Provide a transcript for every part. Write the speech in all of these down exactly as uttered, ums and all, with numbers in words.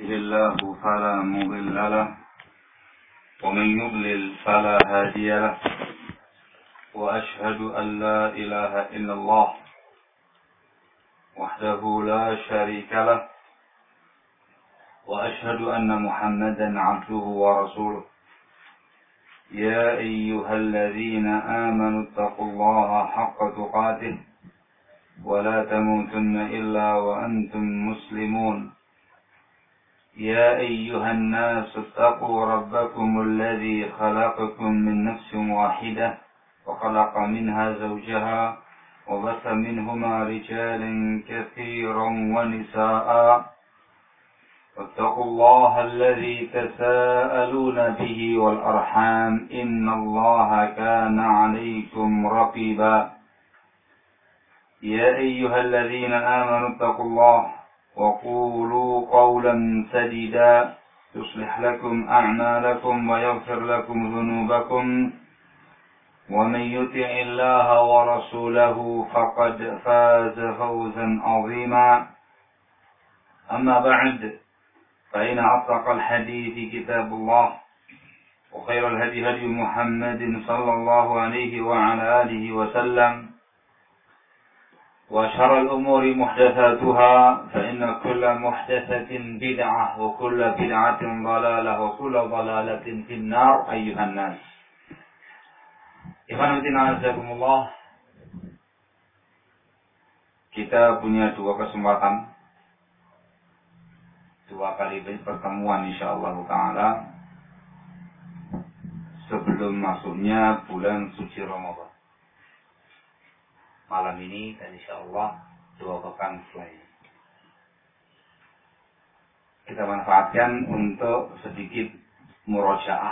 يهده الله فلا مضل له ومن يضلل فلا هادي له وأشهد أن لا إله إلا الله وحده لا شريك له وأشهد أن محمدا عبده ورسوله يا أيها الذين آمنوا اتقوا الله حق تقاته ولا تموتن إلا وأنتم مسلمون يا أيها الناس اتقوا ربكم الذي خلقكم من نفس واحدة وخلق منها زوجها وبث منهما رجالا كثيرا ونساء واتقوا الله الذي تساءلون به والأرحام إن الله كان عليكم رقيبا يا أيها الذين آمنوا اتقوا الله وقولوا قولا سديدا يصلح لكم أعمالكم ويغفر لكم ذنوبكم ومن يطع الله ورسوله فقد فاز فوزا عظيما أما بعد فإن أصدق الحديث كتاب الله وخير الهدي هدي محمد صلى الله عليه وعلى آله وسلم وشر الأمور محدثاتها فإن كل محدثة بدعة وكل بدعة ضلالة وكل ضلالة في النار أيها الناس. Ikhwan fillah azakumullah. Kita punya dua kesempatan, dua kali pertemuan insyaallah taala sebelum masuknya bulan suci Ramadan. Malam ini dan insyaallah dua pekan setelahnya. Kita manfaatkan untuk sedikit murojaah.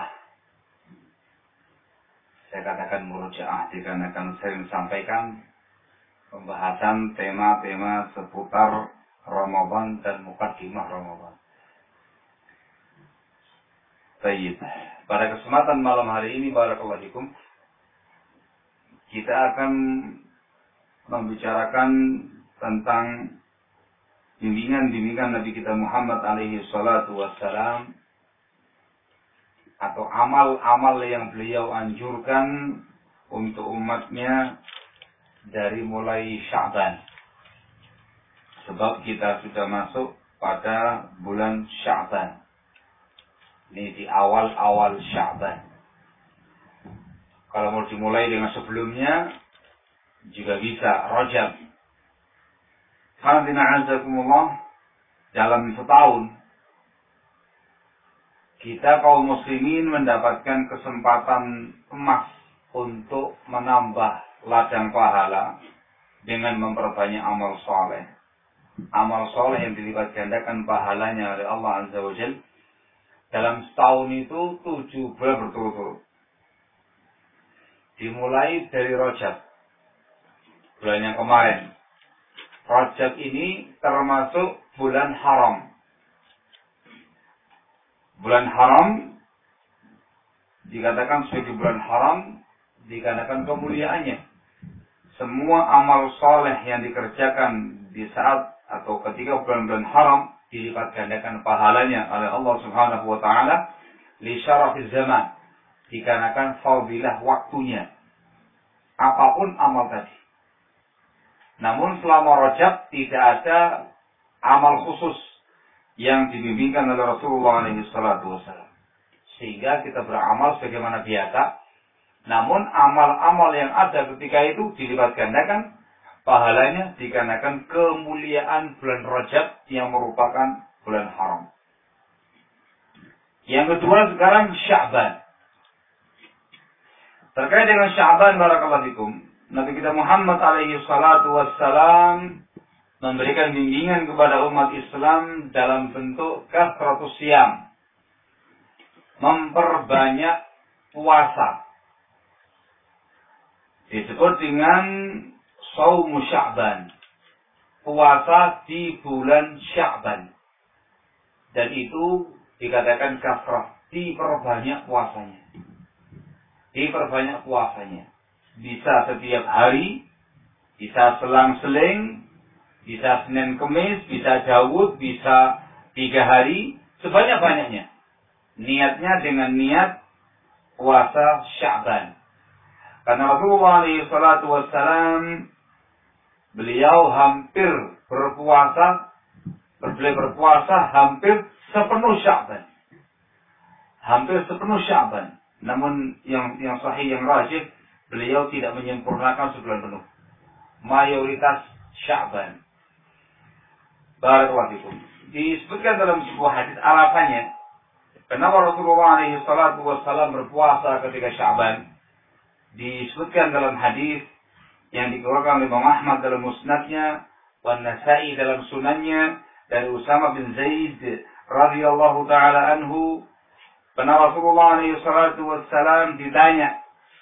Saya katakan murojaah dikarenakan saya sampaikan pembahasan tema-tema seputar Ramadan dan mukaddimah Ramadan. Baik. Pada kesempatan malam hari ini barakallahu fikum kita akan membicarakan tentang bimbingan-bimbingan Nabi kita Muhammad alaihi salatu wassalam atau amal-amal yang beliau anjurkan untuk umatnya dari mulai Sya'ban. Sebab kita sudah masuk pada bulan Sya'ban. Ini di awal-awal Sya'ban. Kalau mau dimulai dengan sebelumnya juga bisa, Rajab. Alhamdulillah, dalam setahun kita kaum muslimin mendapatkan kesempatan emas untuk menambah ladang pahala dengan memperbanyak amal soleh. Amal soleh yang dilipat gandakan pahalanya oleh Allah Azza wa Jalla dalam setahun itu tujuh bulan berturut-turut. Dimulai dari Rajab. Bulan yang kemarin. Rajab ini termasuk bulan haram. Bulan haram dikatakan sebagai bulan haram dikarenakan kemuliaannya. Semua amal soleh yang dikerjakan di saat atau ketika bulan-bulan haram dilipat gandakan pahalanya oleh Allah Subhanahu wa taala li syarafiz zaman. Dikarenakan fadilah waktunya. Apapun amal tadi. Namun selama Rajab tidak ada amal khusus yang dibimbingkan oleh Rasulullah alaihi salatu wasallam. Sehingga kita beramal sebagaimana biasa. Namun amal-amal yang ada ketika itu dilipat gandakan pahalanya dikarenakan kemuliaan bulan Rajab yang merupakan bulan haram. Yang kedua sekarang Sya'ban. Terkait dengan Sya'ban barakallahu fikum. Nabi kita Muhammad alaihi salatu wassalam memberikan bimbingan kepada umat Islam dalam bentuk kasratus siyam. Memperbanyak puasa. Disebut dengan Shaumu Sya'ban. Puasa di bulan Sya'ban. Dan itu dikatakan kasrah. Diperbanyak puasanya. Diperbanyak puasanya. Bisa setiap hari, bisa selang-seling, bisa Senin Kemis, bisa Daud, bisa tiga hari, sebanyak-banyaknya. Niatnya dengan niat puasa Sya'ban. Karena Rasulullah alaihi salatu wassalam, beliau hampir berpuasa, beliau berpuasa hampir sepenuh Sya'ban. Hampir sepenuh Sya'ban. Namun yang yang sahih, yang rajih, beliau tidak menyempurnakan sebulan penuh. Mayoritas Sya'ban. Barakallahu fikum. Disebutkan dalam sebuah hadis alasannya kenapa Rasulullah alaihi salatu wassalam berpuasa ketika Sya'ban. Disebutkan dalam hadis yang dikeluarkan oleh Imam Ahmad dalam musnadnya, wan Nasa'i dalam sunannya, dari Usama bin Zaid radhiyallahu taala anhu, karena Rasulullah alaihi salatu wassalam ditanya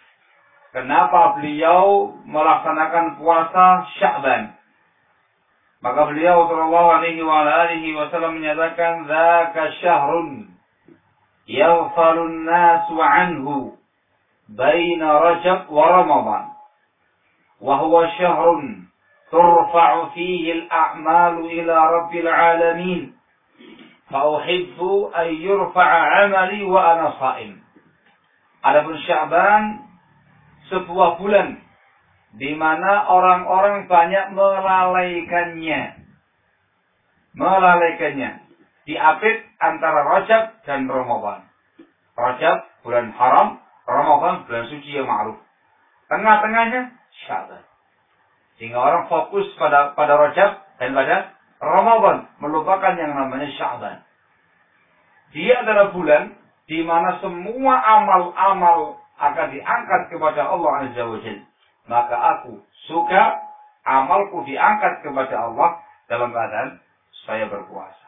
kenapa beliau melaksanakan puasa Sya'ban. Maka beliau sallallahu alaihi wa alihi wasallam menyatakan, "Dzaka syahrun yaghfalun nasu anhu baina Rajab wa Ramadan. Wa huwa syahrun turfa'u fihi al-a'malu ila rabbil alamin. Fa uhibbu an yurfa'a 'amali wa ana sha'im." Adapun Sya'ban sebuah bulan di mana orang-orang banyak melalaikannya. Melalaikannya. Diapit antara Rajab dan Ramadan. Rajab bulan haram, Ramadan bulan suci yang ma'ruf. Tengah-tengahnya Sya'ban. Sehingga orang fokus pada pada Rajab dan pada Ramadan, melupakan yang namanya Sya'ban. Dia adalah bulan di mana semua amal-amal akan diangkat kepada Allah Azza wa Jalla. Maka aku suka amalku diangkat kepada Allah dalam keadaan saya berpuasa.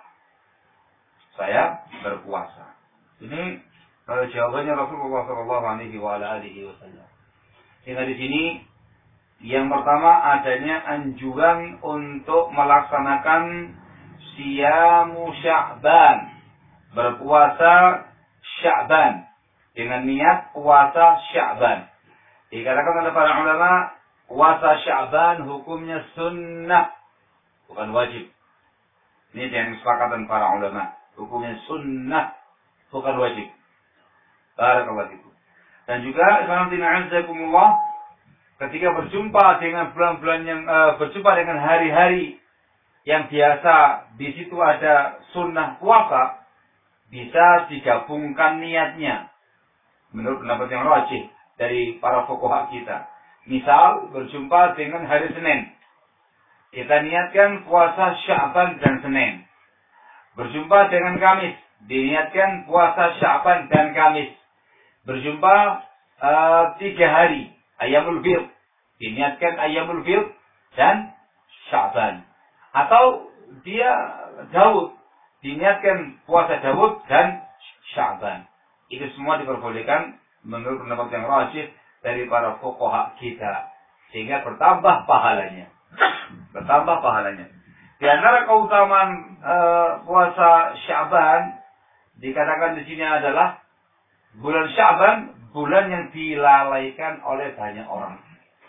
Saya berpuasa. Ini uh, jawabannya Rasulullah Shallallahu Alaihi Wasallam. Sehingga di sini yang pertama adanya anjuran untuk melaksanakan siyamu Sya'ban, berpuasa Sya'ban dengan niat puasa Sya'ban. Dikatakan oleh para ulama, puasa Sya'ban hukumnya sunnah, bukan wajib. Ini yang kesepakatan para ulama. Hukumnya sunnah, bukan wajib. Barakallahu fikum. Dan juga, alhamdulillah, ketika berjumpa dengan bulan-bulan yang uh, berjumpa dengan hari-hari yang biasa di situ ada sunnah puasa, bisa digabungkan niatnya. Menurut pendapat yang rajih dari para fuqaha kita. Misal berjumpa dengan hari Senin, kita niatkan puasa Sya'ban dan Senin. Berjumpa dengan Kamis, diniatkan puasa Sya'ban dan Kamis. Berjumpa uh, tiga hari, Ayyamul Bid, diniatkan Ayyamul Bid dan Sya'ban. Atau dia Daud, diniatkan puasa Daud dan Sya'ban. Itu semua diperbolehkan menurut pendapat yang rajih dari para fuqaha kita, sehingga bertambah pahalanya. Bertambah pahalanya. Di antara keutamaan e, puasa Sya'ban dikatakan di sini adalah bulan Sya'ban, bulan yang dilalaikan oleh banyak orang.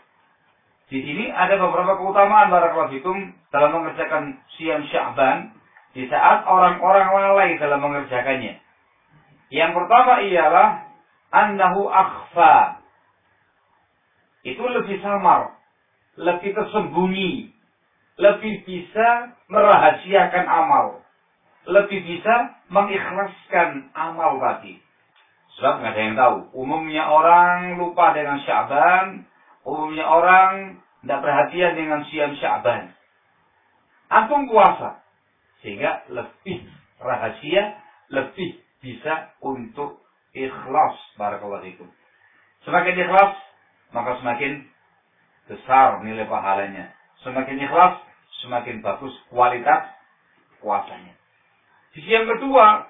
Di sini ada beberapa keutamaan barakallahu fikum dalam mengerjakan siam Sya'ban di saat orang-orang lalai dalam mengerjakannya. Yang pertama ialah annahu akhfa. Itu lebih samar, lebih tersembunyi, lebih bisa merahasiakan amal, lebih bisa mengikhlaskan amal tadi. Sebab nggak ada yang tahu. Umumnya orang lupa dengan Sya'ban, umumnya orang tidak perhatian dengan siam Sya'ban. Antum puasa, sehingga lebih rahasia, lebih bisa untuk ikhlas. Barakallahu fikum. Semakin ikhlas, maka semakin besar nilai pahalanya. Semakin ikhlas, semakin bagus kualitas puasanya. Sisi yang kedua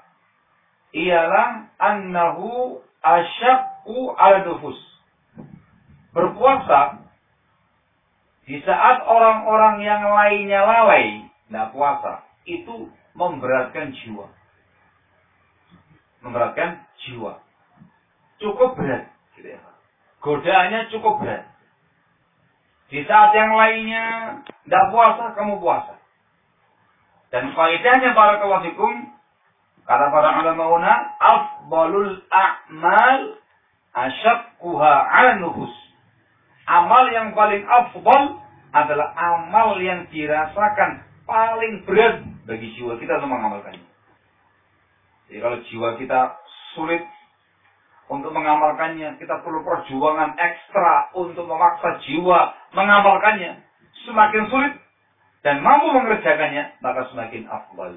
ialah annahu asyaqqu ala nufus. Berpuasa di saat orang-orang yang lainnya lalai, tidak puasa, itu memberatkan jiwa. Memberatkan jiwa. Cukup berat. Gitu ya. Godaannya cukup berat. Di saat yang lainnya tidak puasa, kamu puasa. Dan faedahnya barakallahu fikum, kata Kata para ulama, afdalul a'mal asyaqquha 'ala nufus. Amal yang paling afdal adalah amal yang dirasakan paling berat bagi jiwa kita untuk mengamalkannya. Jadi kalau jiwa kita sulit untuk mengamalkannya, kita perlu perjuangan ekstra untuk memaksa jiwa mengamalkannya. Semakin sulit dan mampu mengerjakannya, maka semakin afdal.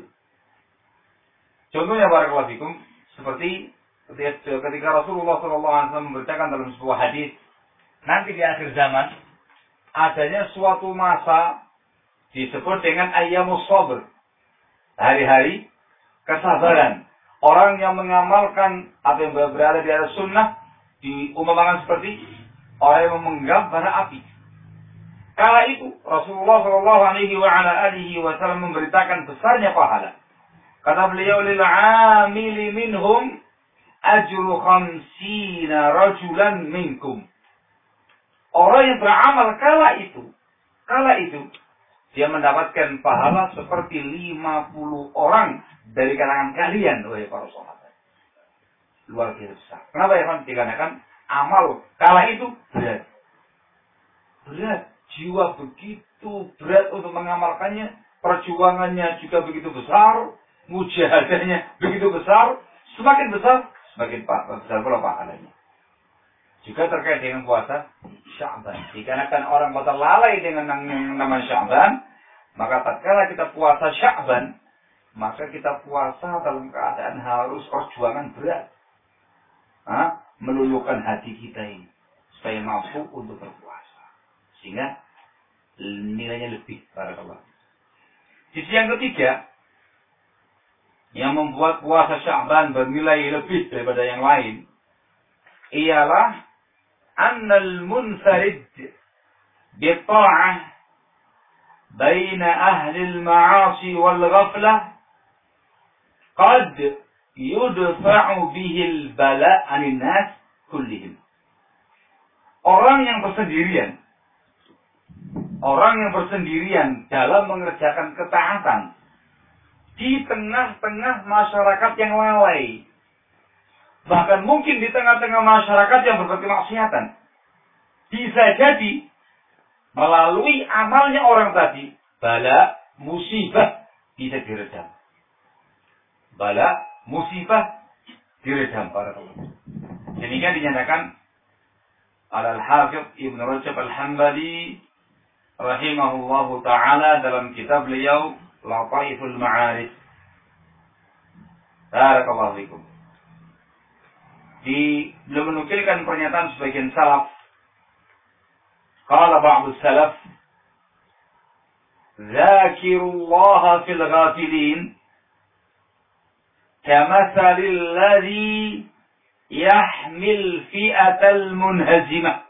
Contohnya barakallahu fikum, seperti ketika Rasulullah shallallahu alaihi wasallam memberitakan dalam sebuah hadis, nanti di akhir zaman adanya suatu masa disebut dengan ayyamus sabr, hari-hari kesabaran. Orang yang mengamalkan atau yang berada di atas sunnah diumpamakan seperti orang yang memegang bara api. Kala itu Rasulullah shallallahu alaihi wasallam memberitakan besarnya pahala. Kata beliau, lil amili minhum ajru khamsina rajulan minkum. Orang yang beramal kala itu, kala itu dia mendapatkan pahala seperti lima puluh orang dari kalangan kalian, wahai para sahabat. Luar biasa. Kenapa ya, kan? Dikarenakan amal kala itu berat. Berat. Jiwa begitu berat untuk mengamalkannya. Perjuangannya juga begitu besar. Mujahadahnya begitu besar. Semakin besar, semakin besar pula pahalanya. Juga terkait dengan puasa Sya'ban. Dikarenakan orang kota lalai dengan nama Sya'ban, maka tatkala kita puasa Sya'ban, maka kita puasa dalam keadaan harus perjuangan berat. Hah? Meluluhkan hati kita ini supaya mampu untuk berpuasa. Sehingga nilainya lebih. Barakallah. Sisi yang ketiga, yang membuat puasa Sya'ban bernilai lebih daripada yang lain, ialah annal munfarid bitta'ah baina ahli al-ma'asi wal ghaflah qad yudfa'u bihi al-bala' 'anil nas kullihim. Orang yang bersendirian, orang yang bersendirian dalam mengerjakan ketaatan di tengah-tengah masyarakat yang lalai, bahkan mungkin di tengah-tengah masyarakat yang berbuat kemaksiatan, bisa jadi melalui amalnya orang tadi, bala, musibah bisa diredam. Bala, musibah diredam para teman. Demikian dinyatakan Al-Hafidh Ibn Rajab Al-Hambali rahimahullahu ta'ala dalam kitab beliau Lataiful Ma'arif. Barakallahu fikum. Di belum menukilkan pernyataan sebagian salaf. Qala ba'du salaf, "Dzakirullaha fil ghafilin kamathalil ladzi yahmil fi'atal munhazimah.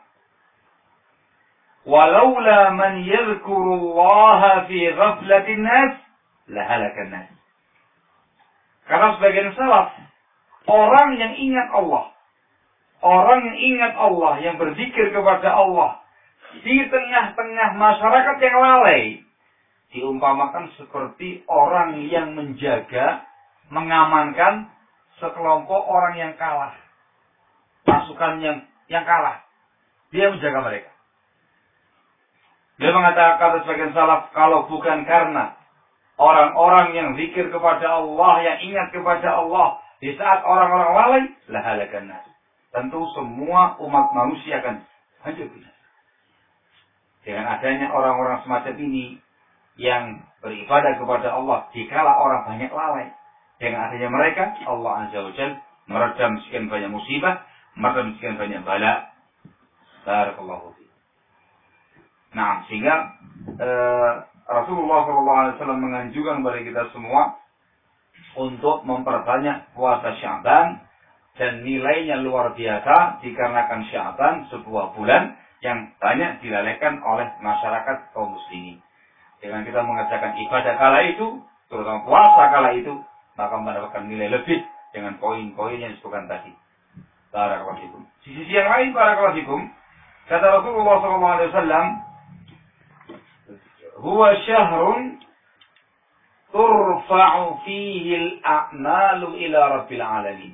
Walaula man yadhkurullaha fi ghaflatin nas lahalakan nas." Karena sebagian salaf, orang yang ingat Allah, orang yang ingat Allah, yang berzikir kepada Allah di tengah-tengah masyarakat yang lalai, diumpamakan seperti orang yang menjaga, mengamankan sekelompok orang yang kalah, pasukan yang yang kalah, dia menjaga mereka. Dia mengatakan, kata sebagian salaf, kalau bukan karena orang-orang yang zikir kepada Allah, yang ingat kepada Allah di saat orang-orang lalai, lahalakan nas. Tentu semua umat manusia akan hancur binasa. Dengan adanya orang-orang semacam ini yang beribadah kepada Allah dikala orang banyak lalai, dengan adanya mereka, Allah Azza wa Jalla meredam sekian banyak musibah, meredam sekian banyak bala. Barakallahu fiik. Nah, sehingga uh, Rasulullah shallallahu alaihi wasallam menganjurkan kepada kita semua untuk memperbanyak puasa Sya'ban, dan nilainya luar biasa dikarenakan Sya'ban sebuah bulan yang banyak dilalaikan oleh masyarakat kaum muslimin. Dengan kita mengerjakan ibadah kala itu, terutama puasa kala itu, maka mendapatkan nilai lebih dengan poin-poin yang disebutkan tadi. Barakallahu fikum. Di sisi yang lain, barakallahu fikum, kata Rasulullah shallallahu alaihi wasallam, huwa syahrun turfa'u fihi al-a'malu ila rabbil alamin.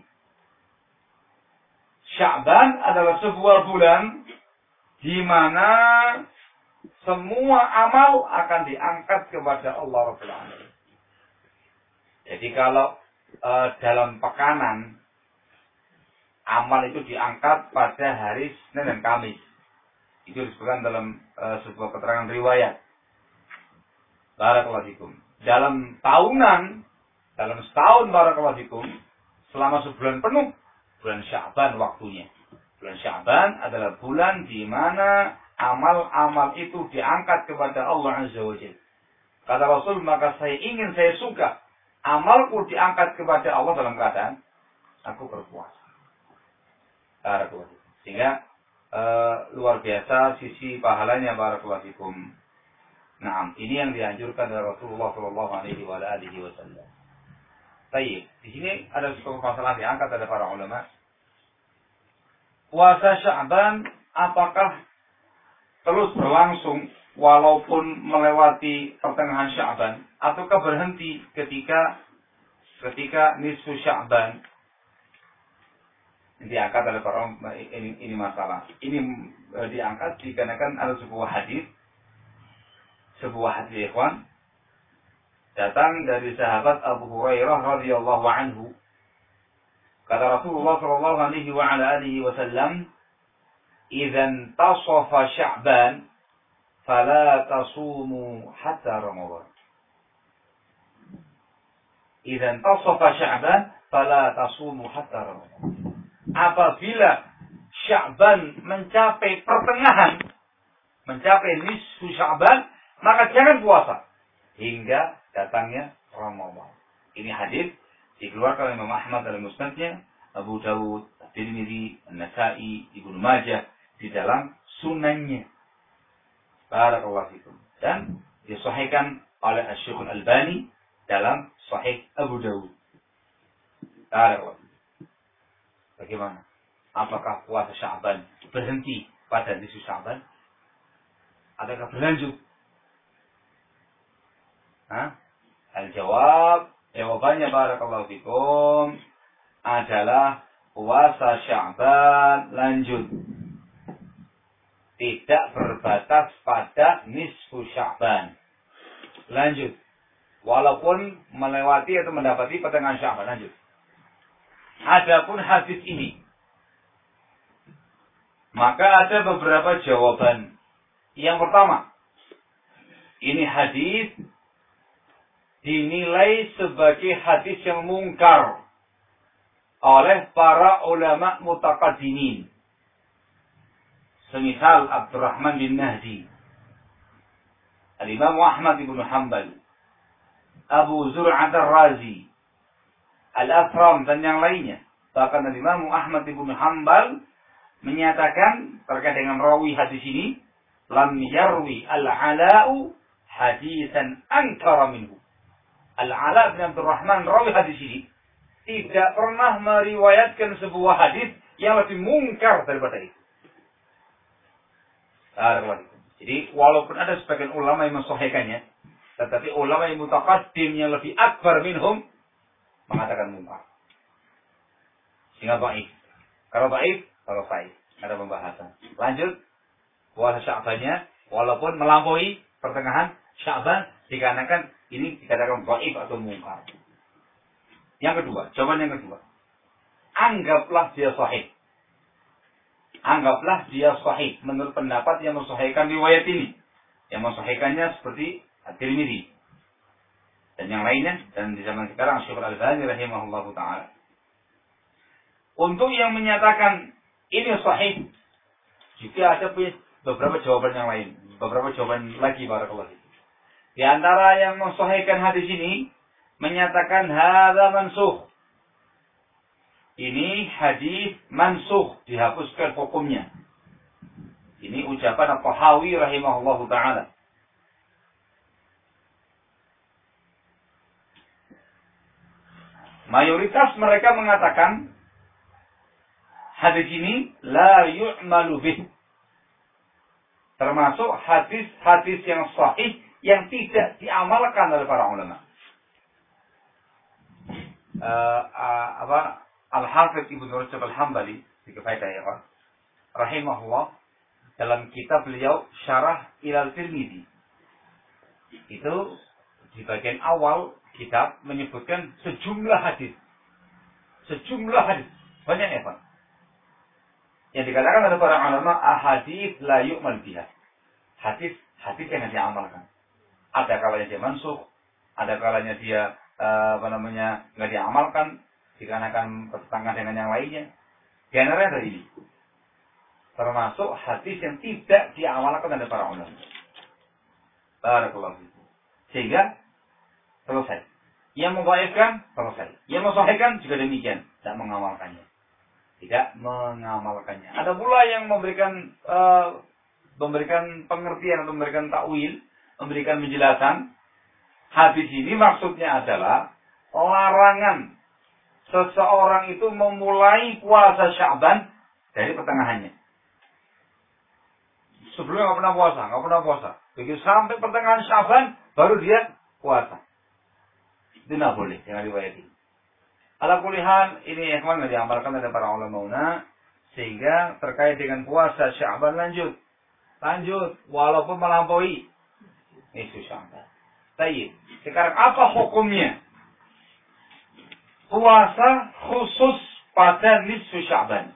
Sya'ban adalah sebuah bulan di mana semua amal akan diangkat kepada Allah Rabbul Alamin. Jadi kalau e, dalam pekanan amal itu diangkat pada hari Senin dan Kamis. Itu disebutkan dalam e, sebuah keterangan riwayat. Barakallahu fikum. Dalam tahunan, dalam setahun barakallahu fikum, selama sebulan penuh, bulan Sya'ban waktunya. Bulan Sya'ban adalah bulan di mana amal-amal itu diangkat kepada Allah Azza wa Jalla. Kata Rasul, maka saya ingin, saya suka amalku diangkat kepada Allah dalam keadaan aku berpuasa. Barakallahu fikum. Sehingga uh, luar biasa sisi pahalanya barakallahu fikum. Nah, ini yang dianjurkan oleh Rasulullah Shallallahu Alaihi Wasallam. Baik, di sini ada sebuah masalah diangkat oleh para ulama. Puasa Sya'ban apakah terus berlangsung walaupun melewati pertengahan Sya'ban, ataukah berhenti ketika ketika nisfu Sya'ban? Diangkat oleh para ulama, ini, ini masalah. Ini e, diangkat dikarenakan ada sebuah hadis, sebuah hadis ikhwan, datang dari sahabat Abu Hurairah radhiyallahu anhu. Kata Rasulullah sallallahu alaihi wa ala alihi wasallam, "Idzan tasafa Sya'ban fala tasumu hatta Ramadan." Idzan tasafa Sya'ban fala tasumu hatta Ramadan. Apabila Sya'ban mencapai pertengahan, mencapai nisfu Sya'ban, maka jangan puasa hingga datangnya Ramadan. Ini hadis dikeluarkan oleh Imam Ahmad dalam Musnadnya, Abu Dawud, Tirmidzi, An-Nasa'i, Ibnu Majah di dalam sunannya. Barakallahu fikum. Dan disahihkan oleh Asy-Syaikh Al-Albani dalam Sahih Abu Dawud. Barakallahu. Bagaimana? Apakah puasa Sya'ban berhenti pada nisfu Sya'ban? Ataukah berlanjut? Hah? Al-jawab, jawabannya barakallahu fikum adalah puasa Sya'ban lanjut. Tidak berbatas pada nisfu Sya'ban. Lanjut. Walaupun melewati atau mendapati pertengahan Sya'ban, lanjut. Adapun hadis ini, maka ada beberapa jawaban. Yang pertama, ini hadis dinilai sebagai hadis yang mungkar oleh para ulama mutaqaddimin. Semisal Abdurrahman bin Mahdi, Al-Imam Ahmad bin Hanbal, Abu Zur'at Ar-Razi, Al-Athram dan yang lainnya. Bahkan Al-Imam Ahmad bin Hanbal menyatakan terkait dengan rawi hadis ini, lam yarwi al-Ala'u hadisan ankara minhu. Al-Ala bin Abdurrahman rawi hadis ini tidak pernah meriwayatkan sebuah hadis yang lebih mungkar daripada itu. Jadi walaupun ada sebagian ulama yang mensahihkannya, tetapi ulama yang mutaqaddim yang lebih akbar minhum mengatakan mungkar. Sehingga dhaif. Kalau dhaif, kalau sahih, ada pembahasan. Lanjut, puasa Sya'bannya walaupun melampaui pertengahan Sya'ban dikarenakan ini dikatakan dhaif atau mungkar. Yang kedua, jawaban yang kedua. Anggaplah dia sahih. Anggaplah dia sahih menurut pendapat yang mensahihkan riwayat ini. Yang mensahihkannya seperti At-Tirmidzi dan yang lainnya, dan di zaman sekarang Syekh Al-Albani rahimahullahu taala. Untuk yang menyatakan ini sahih, juga ada beberapa jawaban yang lain, beberapa jawaban lagi barakallahu. Di antara yang mensahihkan hadis ini menyatakan hadza mansukh. Ini hadis mansukh, dihapuskan hukumnya. Ini ucapan At-Tahawi rahimahullahu taala. Mayoritas mereka mengatakan hadis ini la yu'malu bih. Termasuk hadis-hadis yang sahih yang tidak diamalkan oleh para ulama. uh, uh, apa Al-Hafidz Ibnu Rajab Al-Hambali di kafaidah ya Pak rahimahullah dalam kitab beliau Syarah Ilal Tirmidzi itu di bagian awal kitab menyebutkan sejumlah hadis sejumlah hadis banyak ya Pak yang dikatakan oleh para ulama ahadits la yu'mal biha hadis hadis yang diamalkan ada kalanya dia mansukh ada kalanya dia uh, apa namanya nggak diamalkan dikarenakan bertentangan dengan yang lainnya di antara ada ini termasuk hadis yang tidak diamalkan oleh para ulama. Barakallahu fikum. Sehingga selesai. Yang membaikkan selesai. Yang mensahihkan juga demikian, tidak mengamalkannya. Tidak mengamalkannya. Ada pula yang memberikan uh, memberikan pengertian atau memberikan takwil, memberikan penjelasan. Hadis ini maksudnya adalah larangan seseorang itu memulai puasa Sya'ban dari pertengahannya. Sebelumnya nggak pernah puasa, nggak pernah puasa. Begitu sampai pertengahan Sya'ban, baru dia puasa. Itu nggak boleh, jangan riwayat ini. Ala kulihan, ini yang kemarin diamalkan oleh para ulama, sehingga terkait dengan puasa Sya'ban lanjut. Lanjut, walaupun melampaui. Nisfu Sya'ban. Baik, sekarang apa hukumnya? Puasa khusus pada nisfu Sya'ban.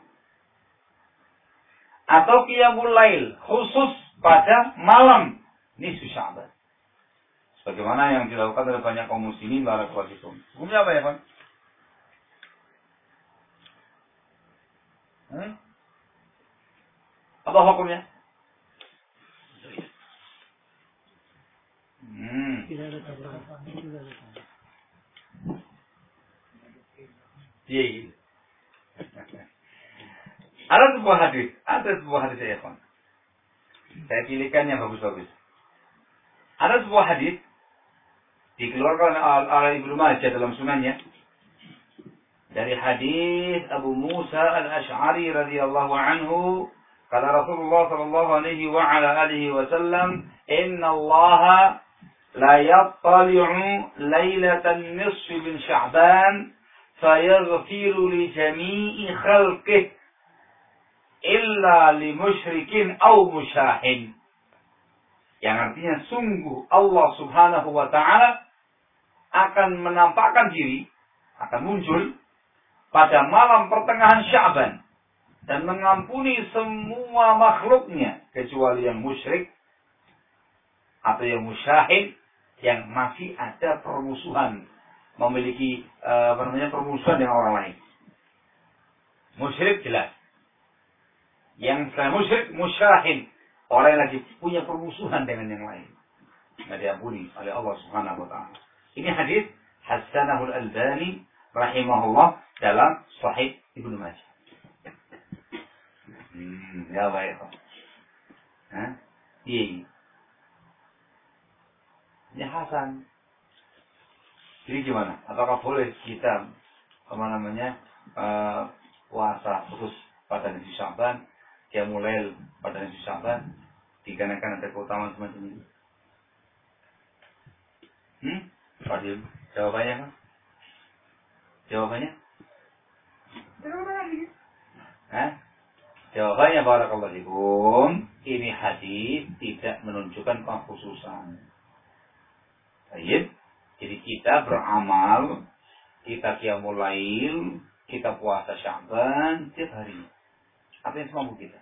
Atau qiyamul lail khusus pada malam nisfu Sya'ban. Sebagaimana yang dilakukan oleh banyak kaum muslimin barakallahu fikum. Hukumnya apa ya, Pak? Hmm? Apa hukumnya? Hmm. Iya, iya. Ada sebuah hadis, ada sebuah hadis ya, Pak. Saya pilihkan yang bagus-bagus. Ada sebuah hadis dikeluarkan oleh Ibnu Majah dalam sunannya dari hadis Abu Musa Al-Asy'ari radhiyallahu anhu, kata Rasulullah sallallahu alaihi wa ala alihi wasallam, "Inna Allah la yattali'u lailatan nisfi min Sya'ban fayaghfiru li jami'i khalqihi illa li musyrikin aw musyahin." Yang artinya sungguh Allah Subhanahu wa taala akan menampakkan diri, akan muncul pada malam pertengahan Sya'ban dan mengampuni semua makhluknya kecuali yang musyrik atau yang musyahid yang masih ada permusuhan, memiliki uh, apa namanya permusuhan dengan orang lain. Musyrik jelas. Yang selain musyrik, musyahid, orang yang lagi punya permusuhan dengan yang lain. Tidak diampuni oleh Allah Subhanahu wa taala. Ini hadis Hasanahul Albani rahimahullah dalam Sahih Ibnu Majah. Hmm, ya baik. Hah? Iya. Ini Hasan. Jadi gimana? Apakah boleh kita apa namanya uh, puasa khusus pada nisfu Sya'ban, qiyamul lail pada nisfu Sya'ban, dikarenakan ada keutamaan semacam ini? Hmm? Fadil, jawabannya kan? Jawabannya? Jawabannya. Hah? Jawabannya barakallahu fikum, ini hadis tidak menunjukkan pengkhususan. Baik. Jadi kita beramal, kita qiyamul lail, kita puasa Sya'ban setiap hari. Apa yang semampu kita.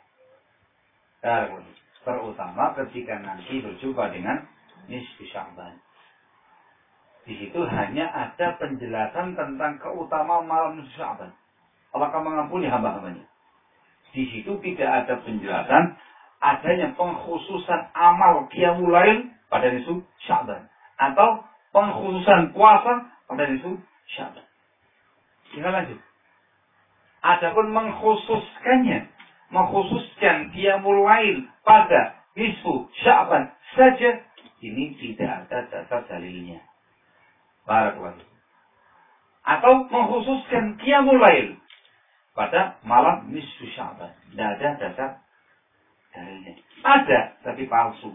Terutama ketika nanti berjumpa dengan nisfu Sya'ban. Di situ hanya ada penjelasan tentang keutamaan malam nisfu Sya'ban. Allah akan mengampuni hamba-hambanya. Di situ tidak ada penjelasan adanya pengkhususan amal qiyamul lail pada nisfu Sya'ban atau pengkhususan puasa pada nisfu Sya'ban. Kita lanjut. Adapun mengkhususkannya, mengkhususkan qiyamul lail pada nisfu Sya'ban saja, ini tidak ada dasar dalilnya. Barakallahu. Atau mengkhususkan qiyamul lail pada malam nisfu Sya'ban, tidak ada dasar dalilnya. Ada, tapi palsu.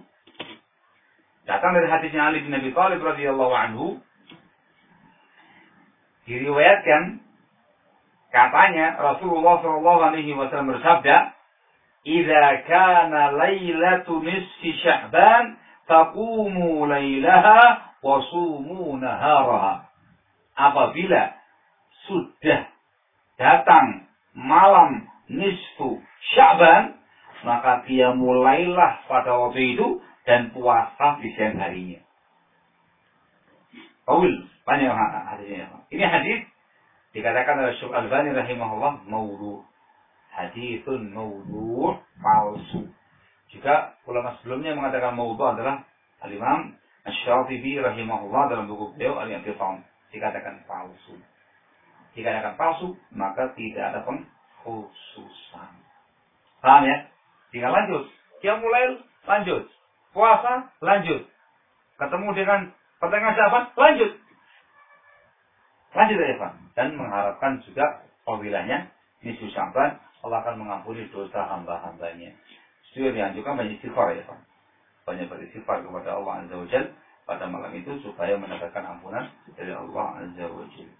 Datang dari hadisnya Ali bin Abi Thalib radhiyallahu anhu Diriwayatkan katanya Rasulullah Shallallahu Alaihi Wasallam bersabda, "Idza kana lailatu nisfi Sya'ban, taqumu lailaha wa sumu naharaha." Apabila sudah datang malam nisfu Sya'ban, maka dia mulailah pada waktu itu dan puasa di siang harinya. Qaul, panjang hadisnya. Ini hadis dikatakan oleh Syekh Al-Albani rahimahullah maudhu'. Haditsun maudhu', palsu. Jika ulama sebelumnya mengatakan maudhu' adalah Al-Imam Asy-Syatibi rahimahullah dalam buku beliau Al-I'tisam, dikatakan palsu. Dikatakan palsu, maka tidak ada pengkhususan. Paham ya? Tinggal lanjut. Dia mulai lanjut. Puasa lanjut. Ketemu dengan pertengahan Sya'ban lanjut. Lanjut ya Pak. Dan mengharapkan juga fadilahnya nisfu Sya'ban, Allah akan mengampuni dosa hamba-hambanya. Itu dianjurkan banyak istighfar ya Pak. Banyak beristighfar kepada Allah Azza wa Jalla pada malam itu supaya mendapatkan ampunan dari Allah Azza wa Jalla.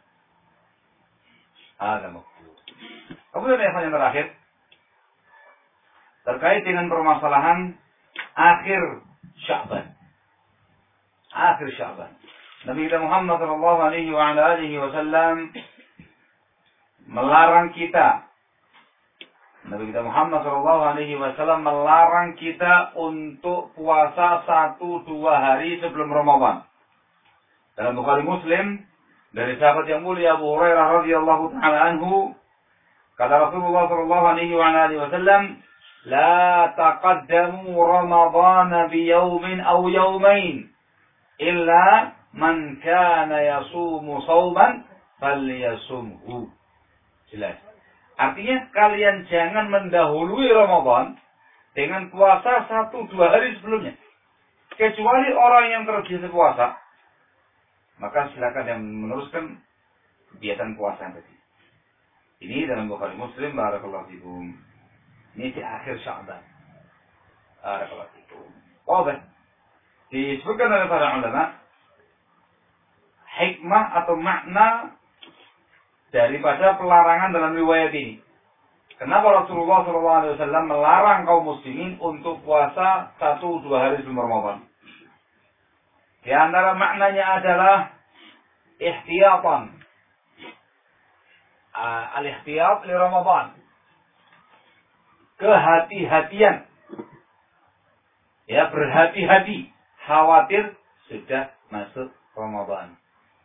Ada maksud. Kemudian yang terakhir terkait dengan permasalahan akhir Sya'ban. Akhir Sya'ban. Nabi kita Muhammad sallallahu alaihi wa ala alihi wasallam melarang kita. Nabi kita Muhammad sallallahu alaihi wasallam melarang kita untuk puasa satu dua hari sebelum Ramadan. Dalam Bukhari Muslim dari sahabat yang mulia Abu Hurairah radhiyallahu taala anhu, kata Rasulullah sallallahu alaihi wa ala alihi wasallam, "La taqaddamu Ramadan bi yawmin aw yawmain illa man kana yasumu shauman falyasumhu." Jelas. Artinya kalian jangan mendahului Ramadan dengan puasa satu dua hari sebelumnya. Kecuali orang yang terbiasa puasa, maka silakan yang meneruskan kebiasaan puasa tadi. Ini dalam Bukhari Muslim, barakallahu fikum. Ini di akhir Sya'ban. Barakallahu fikum. Wadah. Disebutkan oleh para ulama hikmah atau makna daripada pelarangan dalam riwayat ini. Kenapa Rasulullah shallallahu alaihi wasallam melarang kaum muslimin untuk puasa satu dua hari sebelum Ramadan? Di antara maknanya adalah ihtiyatan. Uh, al-ihtiyat li Ramadan. Kehati-hatian. Ya, berhati-hati. Khawatir sudah masuk Ramadan.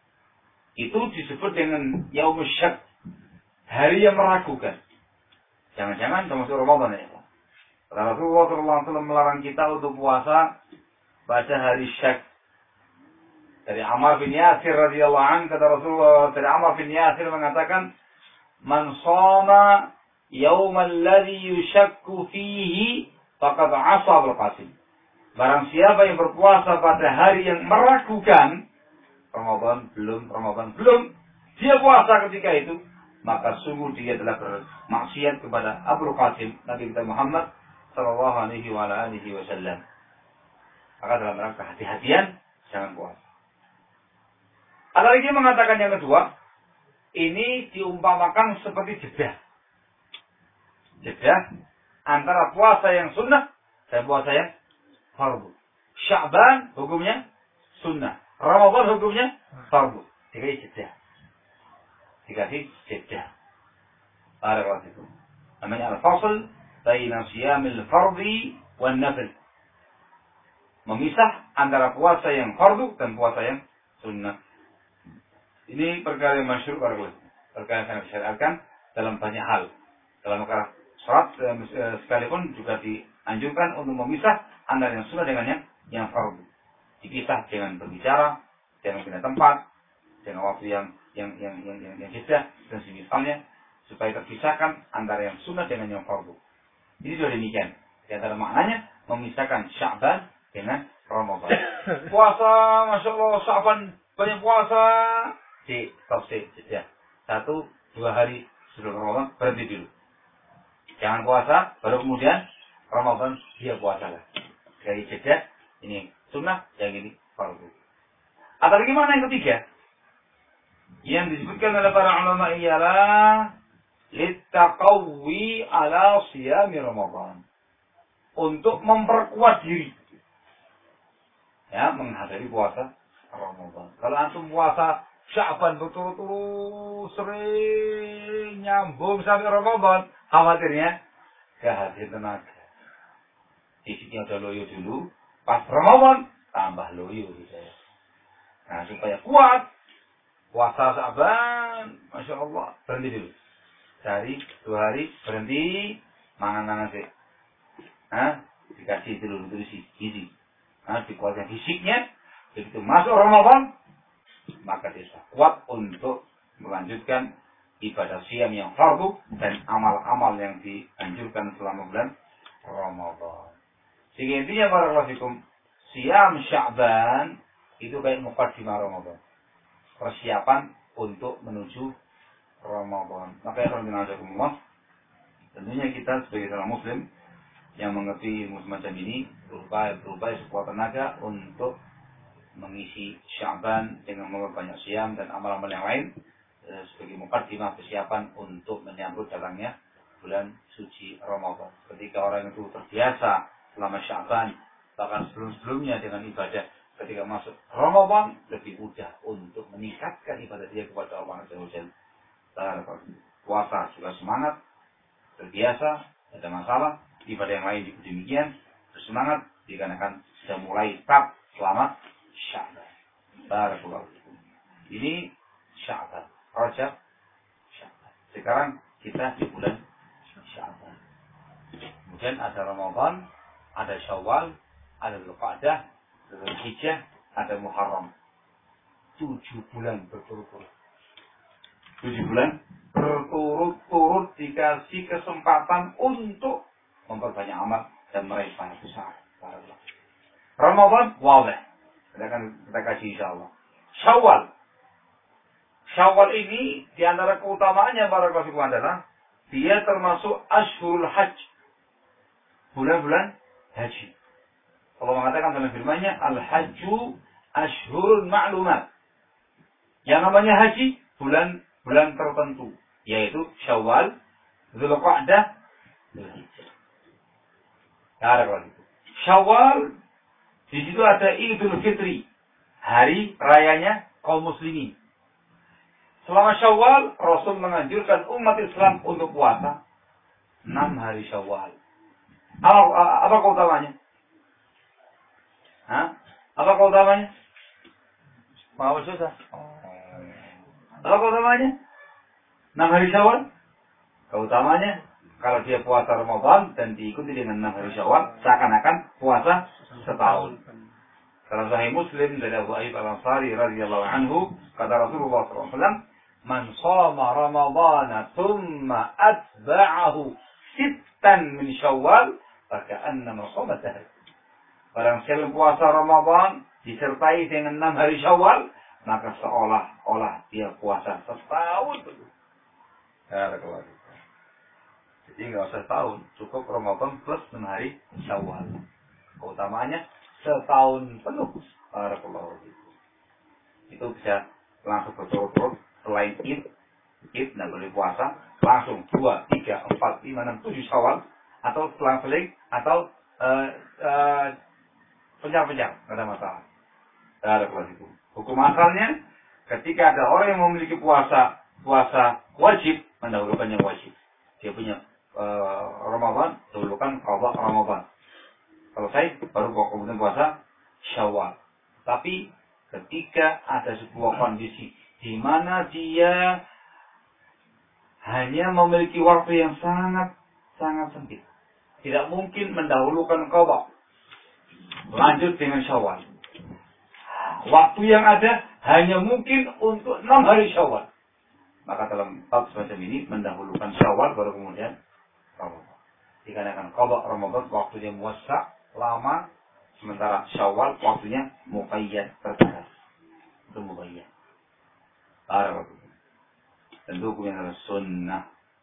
Itu disebut dengan Yaumus Syak, hari yang meragukan. Jangan-jangan termasuk Ramadan ya Pak. Rasulullah shallallahu alaihi wasallam melarang kita untuk puasa pada hari Syak. Dari Ammar bin Yasir radhiyallahu anhu, kata Rasulullah, dari Ammar bin Yasir mengatakan, "Man shoma yaumal ladzi yushakku fihi faqad 'asa bil qasim." Barang siapa yang berpuasa pada hari yang meragukan, Ramadan belum, Ramadan belum, dia puasa ketika itu, maka sungguh dia telah bermaksiat kepada Abu Qasim, Nabi kita Muhammad sallallahu alaihi wa alihi wasallam. Maka dalam rangka hati-hatian, jangan puasa. Ada lagi mengatakan yang kedua, ini diumpamakan seperti jeda. Jeda antara puasa yang sunnah dan puasa yang fardu. Sya'ban hukumnya sunnah. Ramadan hukumnya fardu. Dikasih jeda. Dikasih jeda. Barakallahu fikum. Namanya al-fasl baina siyamil fardhi wan nafil. Memisah antara puasa yang fardu dan puasa yang sunnah. Ini perkara yang masyhur barakallahu. Perkara yang sangat disyariatkan dalam banyak hal. Dalam perkara salat sekalipun juga dianjurkan untuk memisah antara yang sunnah dengan yang yang fardu. Dipisah dengan berbicara, dengan pindah tempat, dengan waktu yang yang yang yang yang, yang jeda dan semisalnya, supaya terpisahkan antara yang sunnah dengan yang fardu. Ini sudah demikian. Di antara maknanya memisahkan Sya'ban dengan Ramadan. Puasa, masya Allah, Sya'ban banyak puasa. Di tafsir jeda. Satu dua hari sebelum Ramadan berhenti dulu. Jangan puasa, baru kemudian Ramadan dia puasa lah. Dari jeda ini sunnah, yang ini fardu. Atau lagi mana yang ketiga? Yang disebutkan oleh para ulama ialah littaqawwi ala siyami Ramadan. Untuk memperkuat diri. Ya, menghadiri puasa Ramadan. Kalau antum puasa Sya'ban betul-betul sering nyambung sampai Ramadan, khawatirnya kehabisan tenaga. Fisiknya udah loyo dulu, pas Ramadan tambah loyo gitu ya. Nah, supaya kuat puasa Sya'ban, Masya Allah, berhenti dulu. Sehari, dua hari, berhenti, mangan-mangan sih. Hah? Dikasih dulu nutrisi, gizi. Nah, dikuatkan fisiknya, begitu masuk Ramadan, maka dia sudah kuat untuk melanjutkan ibadah siam yang fardu dan amal-amal yang dianjurkan selama bulan Ramadan. Sehingga intinya barakallahu siam Sya'ban itu kayak muqaddimah Ramadan. Persiapan untuk menuju Ramadan. Maka ya Allah, tentunya kita sebagai seorang muslim yang mengerti ilmu semacam ini berupaya berupaya sekuat tenaga untuk mengisi Sya'ban dengan memperbanyak siam dan amal-amal yang lain eh, sebagai muqaddimah persiapan untuk menyambut datangnya bulan suci Ramadan. Ketika orang itu terbiasa selama Sya'ban bahkan sebelum-sebelumnya dengan ibadah, ketika masuk Ramadan lebih mudah untuk meningkatkan ibadah dia kepada Allah Azza wa Jalla. Puasa juga semangat, terbiasa, ada masalah, ibadah yang lain juga demikian, bersemangat dikarenakan sudah mulai start selamat Sya'ban. Barakallahu fikum. Ini Sya'ban, Rajab, Sya'ban. Sekarang kita di bulan Sya'ban. Kemudian ada Ramadan, ada Syawal, ada Dzulqa'dah, ada Dzulhijjah, ada Muharram. Tujuh bulan berturut-turut. Tujuh bulan berturut-turut dikasih kesempatan untuk memperbanyak amal dan meraih pahala besar. Ramadan, wadah. Kita akan kita kaji insyaallah. Syawal. Syawal ini di antara keutamaannya barakallahu fikum adalah dia termasuk Ashhurul Hajj. Bulan-bulan haji. Allah mengatakan dalam firman-Nya, Al-Hajju Ashhurul Ma'lumat. Yang namanya haji bulan-bulan tertentu, yaitu Syawal, Dzulqa'dah, Dzulhijjah. Barakallahu. Syawal di situ ada Idul Fitri, hari rayanya kaum muslimin. Selama Syawal, Rasul menganjurkan umat Islam untuk puasa enam hari Syawal. Apa, apa keutamanya? Hah? Apa keutamanya? Mau sudah? Apa keutamanya? enam hari Syawal? Keutamanya, kalau dia puasa Ramadan dan diikuti dengan enam hari Syawal, seakan-akan puasa setahun. Dalam Sahih Muslim dari Abu Ayyub Al-Ansari radhiyallahu anhu, kata Rasulullah sallallahu alaihi wasallam, "Man shoma Ramadana thumma atba'ahu sittan min Syawal, faka'annama shoma dahr." Barang siapa puasa Ramadan disertai dengan enam hari Syawal, maka seolah-olah dia puasa setahun. Ya, keluar. Jadi nggak usah setahun, cukup Ramadan plus enam hari Syawal. Keutamaannya setahun penuh. Barakallahu fikum. Itu bisa langsung berturut-turut selain Id, Id nggak boleh puasa, langsung dua, tiga, empat, lima, enam, tujuh Syawal atau selang-seling atau uh, uh, pencar-pencar, nggak ada masalah. Barakallahu fikum. Hukum asalnya ketika ada orang yang memiliki puasa puasa wajib mendahulukan yang wajib. Dia punya uh, Ramadan, dahulukan qada Ramadan. Selesai, baru kemudian puasa Syawal. Tapi ketika ada sebuah kondisi di mana dia hanya memiliki waktu yang sangat sangat sempit, tidak mungkin mendahulukan qada, lanjut dengan Syawal. Waktu yang ada hanya mungkin untuk enam hari Syawal. Maka dalam bab semacam ini mendahulukan Syawal baru kemudian Ramadan. Dikarenakan qada Ramadan waktunya muwassa, lama, sementara Syawal waktunya muqayyad, terbatas. Itu muqayyad. Barakallahu. Tentu hukumnya adalah sunnah.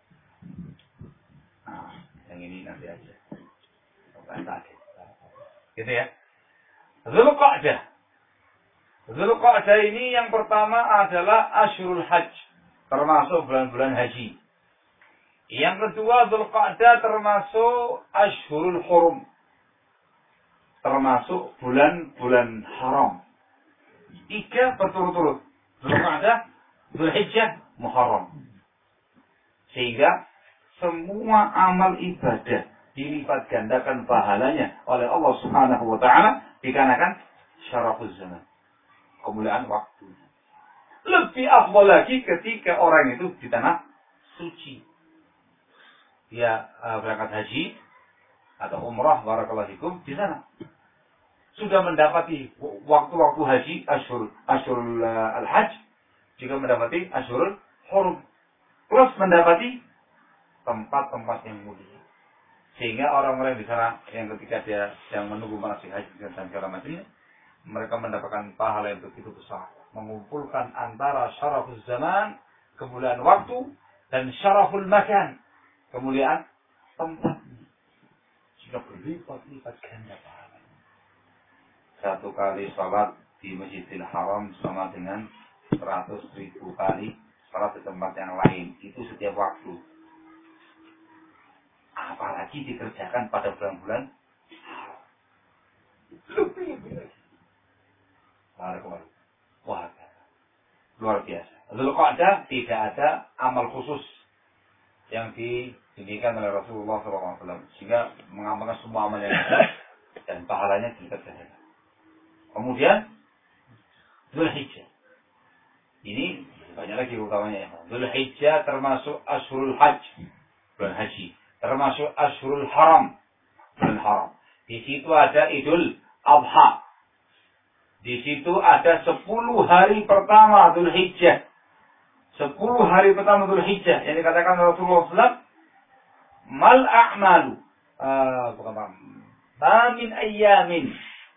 Nah, yang ini nanti aja. Bukan tadi. Gitu ya. Dzulqa'dah. Dzulqa'dah ini yang pertama adalah Ashurul Hajj, termasuk bulan-bulan haji. Yang kedua, Dzulqa'dah termasuk Ashurul Hurum, termasuk bulan-bulan haram. Tiga berturut-turut. Dzulqa'dah, Dzulhijjah, Muharram. Sehingga semua amal ibadah dilipat gandakan pahalanya oleh Allah Subhanahu wa taala dikarenakan syarafuz zaman, kemuliaan waktu. Lebih afdal lagi ketika orang itu di tanah suci. Dia uh, berangkat haji atau umrah, barakallahu fikum, di sana sudah mendapati waktu-waktu haji, asyur asyurul uh, al-hajj, juga mendapati asyurul hurum, plus mendapati tempat-tempat yang mulia. Sehingga orang-orang di sana yang ketika dia yang menunggu manasik haji dan segala macamnya, mereka mendapatkan pahala yang begitu besar, mengumpulkan antara syaraful zaman, kemuliaan waktu, dan syaraful makan, kemuliaan tempat. Sudah berlipat-lipat ganda pahala. Satu kali salat di Masjidil Haram sama dengan seratus ribu kali salat di tempat yang lain. Itu setiap waktu. Apalagi dikerjakan pada bulan-bulan haram. Lebih lagi. Wah, luar biasa. Dzulqa'dah tidak ada amal khusus yang diinginkan oleh Rasulullah shallallahu alaihi wasallam, sehingga mengamalkan semua amal yang ada dan pahalanya dikerjakan. Kemudian Dzulhijjah. Ini banyak lagi utamanya ya. Dzulhijjah termasuk Ashurul Hajj, bulan haji. Termasuk Ashurul Haram, bulan haram. Di situ ada Idul Adha. Di situ ada sepuluh hari pertama Dzulhijjah. Sepuluh hari pertama Dzulhijjah yang dikatakan Rasulullah shallallahu alaihi wasallam, mal a'malu, uh, bukan ma min ayyamin,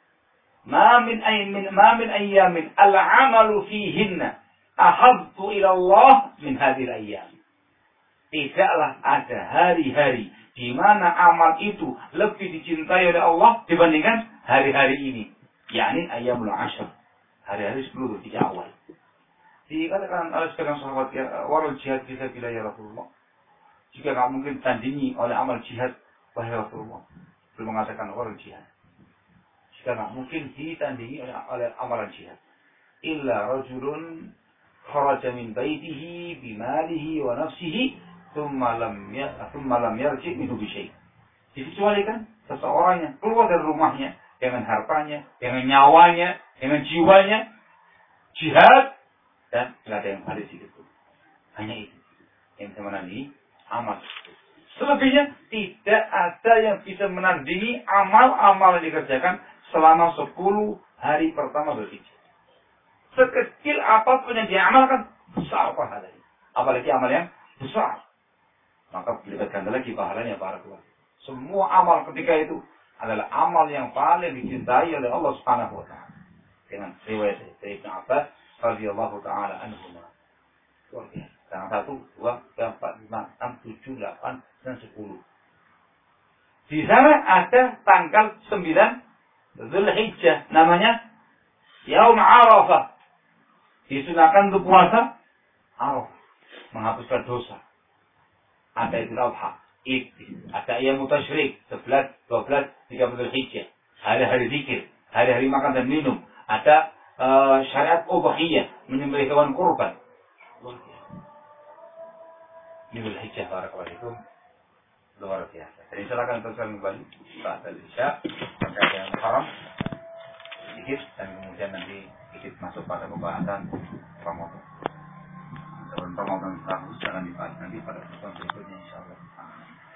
ma min ayyamin, ma min ayyamin al-'amalu fihinna ahabbu ila Allah min hadhil ayyam. Tidaklah ada hari-hari di mana amal itu lebih dicintai oleh Allah dibandingkan hari-hari ini, yakni ayyamul ashr, hari-hari sepuluh di awal. Dikatakan oleh sebagian sahabat, ya, warul jihad fisabilillah ya Rasulullah. Jika tak mungkin tandingi oleh amal jihad, wahai Rasulullah. Belum mengatakan warul jihad. Jika tak mungkin ditandingi oleh, oleh amalan jihad. Illa rajulun kharaja min baitihi bimalihi wa nafsihi thumma lam ya thumma lam yarji' minhu bi syai'. Dikecualikan seseorang yang keluar dari rumahnya dengan hartanya, dengan nyawanya, dengan jiwanya, jihad, dan tidak ada yang balik sedikit pun. Hanya itu yang bisa menandingi amal. Selebihnya tidak ada yang bisa menandingi amal-amal yang dikerjakan selama sepuluh hari pertama Dzulhijjah. Sekecil apapun yang diamalkan, besar pahalanya. Apalagi amal yang besar, maka berlipat ganda lagi pahalanya para keluarga. Semua amal ketika itu adalah amal yang paling dicintai oleh Allah Subhanahu wa taala. Dengan riwayat dari Ibnu Abbas radhiyallahu taala anhuma. Luar biasa. Yang satu, dua, tiga, empat, lima, enam, tujuh, delapan, dan sepuluh. Di sana ada tanggal sembilan Dzulhijjah, namanya Yaum Arafah. Disunahkan untuk puasa Arafah, menghapuskan dosa. Ada Idul Adha, Id, ada Ayyamut Tasyrik, sebelas, dua belas, tiga belas Dzulhijjah, hari-hari zikir, hari-hari makan dan minum. Ada uh, syariat udhiyah, menyembelih hewan kurban. Ini Dzulhijjah, barakallahu fikum, luar biasa. Jadi silakan teruskan kembali Ba'dal Isya terkait dengan Muharram sedikit, dan kemudian nanti sedikit masuk pada pembahasan Ramadan. Dan Ramadan selanjutnya akan dibahas nanti pada pertemuan berikutnya insyaallah.